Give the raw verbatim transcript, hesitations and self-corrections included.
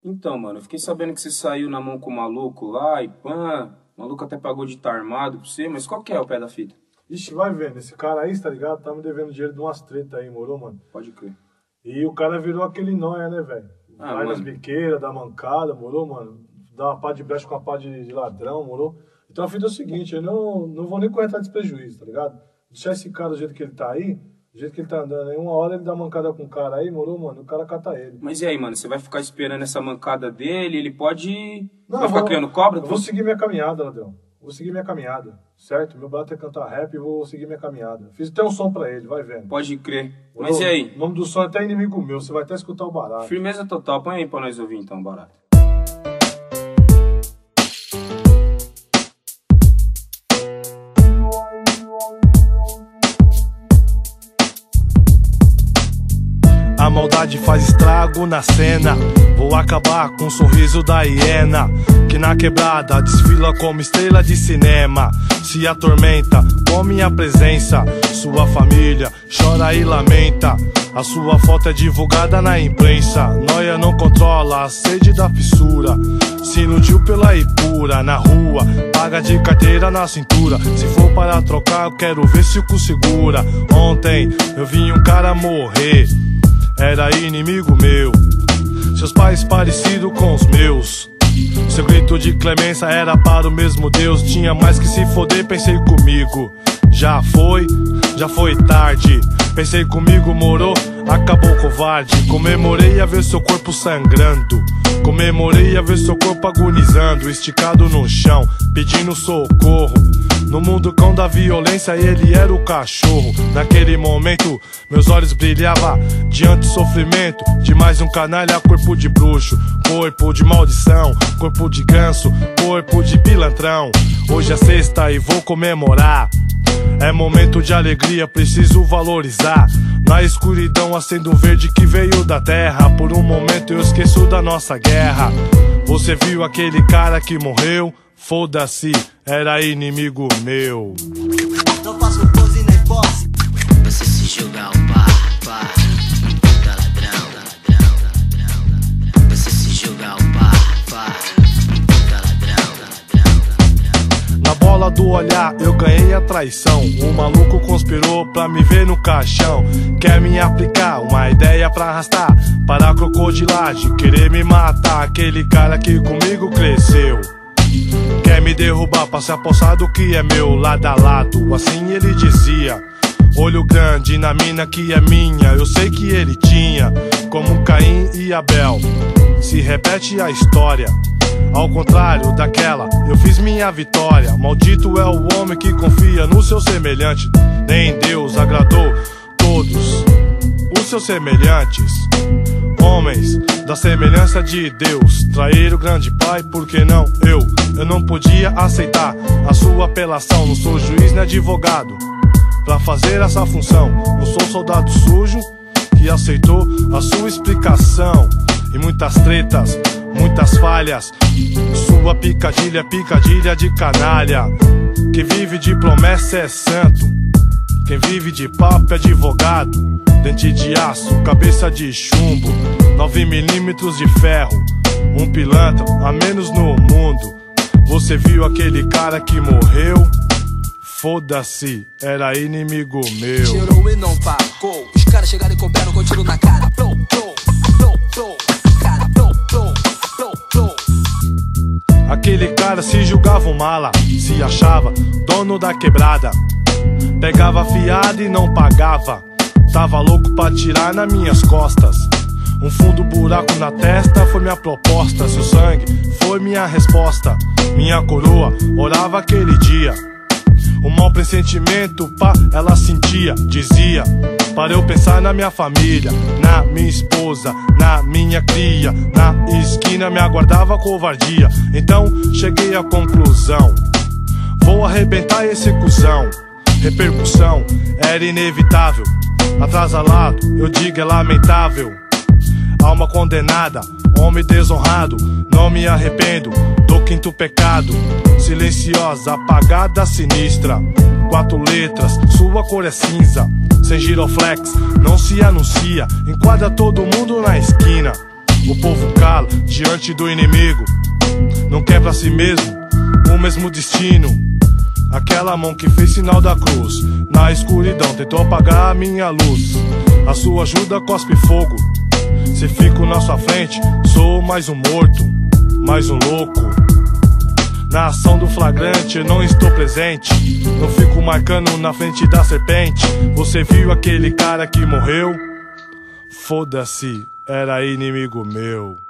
Então, mano, eu fiquei sabendo que você saiu na mão com o maluco lá e pã. O maluco até pagou de estar armado pra você, mas qual que é o pé da fita? Ixi, vai vendo. Esse cara aí, tá ligado? Tá me devendo dinheiro de umas tretas aí, morou, mano? Pode crer. E o cara virou aquele nóia, né, velho? Ah, vai nas mano. biqueiras, dá mancada, morou, mano? Dá uma pá de brecha com uma pá de, de ladrão, morou? Então a fita é o seguinte, eu não, não vou nem correr atrás de prejuízo, tá ligado? Deixar esse cara do jeito que ele tá aí, do jeito que ele tá andando aí, uma hora ele dá mancada com o cara aí, morou, mano? O cara cata ele. Mas e aí, mano? Você vai ficar esperando essa mancada dele? Ele pode... Não, vai ficar vou- criando cobra? Eu vou seguir minha caminhada, ladrão. Vou seguir minha caminhada, certo? Meu barato é cantar rap e vou seguir minha caminhada. Fiz até um som pra ele, vai vendo. Pode crer. Morou? Mas e aí? O nome do som é até inimigo meu, você vai até escutar o barato. Firmeza total. Põe aí pra nós ouvir então, barato. A maldade faz estrago na cena. Vou acabar com o sorriso da hiena, que na quebrada desfila como estrela de cinema. Se atormenta com minha presença. Sua família chora e lamenta. A sua foto é divulgada na imprensa. Noia não controla a sede da fissura. Se iludiu pela Ipura. Na rua, paga de carteira na cintura. Se for para trocar, eu quero ver se o cu segura. Ontem eu vi um cara morrer. Era inimigo meu. Seus pais parecidos com os meus. Seu grito de clemência era para o mesmo Deus. Tinha mais que se foder, pensei comigo. Já foi, já foi tarde. Pensei comigo, morou, acabou covarde. Comemorei a ver seu corpo sangrando. Comemorei a ver seu corpo agonizando. Esticado no chão, pedindo socorro. No mundo cão da violência, ele era o cachorro. Naquele momento, meus olhos brilhavam diante do sofrimento de mais um canalha, corpo de bruxo, corpo de maldição, corpo de ganso, corpo de pilantrão. Hoje é sexta e vou comemorar. É momento de alegria, preciso valorizar. Na escuridão acendo o verde que veio da terra. Por um momento eu esqueço da nossa guerra. Você viu aquele cara que morreu? Foda-se, era inimigo meu. Não faço pose nem posse. Você se joga ao par, par. Puta ladrão, ladrão, ladrão. Você se joga ao par, par. Puta ladrão, ladrão, ladrão. Na bola do olhar eu ganhei a traição. O maluco conspirou pra me ver no caixão. Quer me aplicar uma ideia pra arrastar para a crocodilagem, querer me matar. Aquele cara que comigo cresceu quer me derrubar pra se apossar do que é meu, lado a lado, assim ele dizia. Olho grande na mina que é minha, eu sei que ele tinha, como Caim e Abel. Se repete a história, ao contrário daquela, eu fiz minha vitória. Maldito é o homem que confia no seu semelhante. Nem Deus agradou todos os seus semelhantes. Homens da semelhança de Deus, trair o grande pai, por que não eu? Eu não podia aceitar a sua apelação. Não sou juiz nem advogado pra fazer essa função. Não sou soldado sujo que aceitou a sua explicação. E muitas tretas, muitas falhas. Sua picadilha, picadilha de canalha. Quem vive de promessa é santo. Quem vive de papo é advogado. Dente de aço, cabeça de chumbo, nove milímetros de ferro. Um pilantra a menos no mundo. Você viu aquele cara que morreu? Foda-se, era inimigo meu. Tirou e não pagou. Os caras chegaram e couberam com tiro na cara. Plou, plou, plou, plou. Cara, plou, plou, plou, plou. Aquele cara se julgava um mala, se achava dono da quebrada. Pegava fiado e não pagava. Tava louco pra tirar nas minhas costas. Um fundo buraco na testa foi minha proposta. Seu sangue foi minha resposta. Minha coroa orava aquele dia. Um mau pressentimento, pá, ela sentia. Dizia, para eu pensar na minha família, na minha esposa, na minha cria. Na esquina me aguardava covardia. Então cheguei à conclusão: vou arrebentar esse cuzão. Repercussão era inevitável. Atrasalado, eu digo é lamentável. Alma condenada, homem desonrado. Não me arrependo do quinto pecado. Silenciosa, apagada, sinistra. Quatro letras, sua cor é cinza. Sem giroflex, não se anuncia. Enquadra todo mundo na esquina. o povo cala diante do inimigo. Não quer pra si mesmo o mesmo destino. Aquela mão que fez sinal da cruz na escuridão tentou apagar a minha luz. A sua ajuda cospe fogo. Se fico na sua frente, sou mais um morto, mais um louco. Na ação do flagrante eu não estou presente. Não fico marcando na frente da serpente. Você viu aquele cara que morreu? Foda-se, era inimigo meu.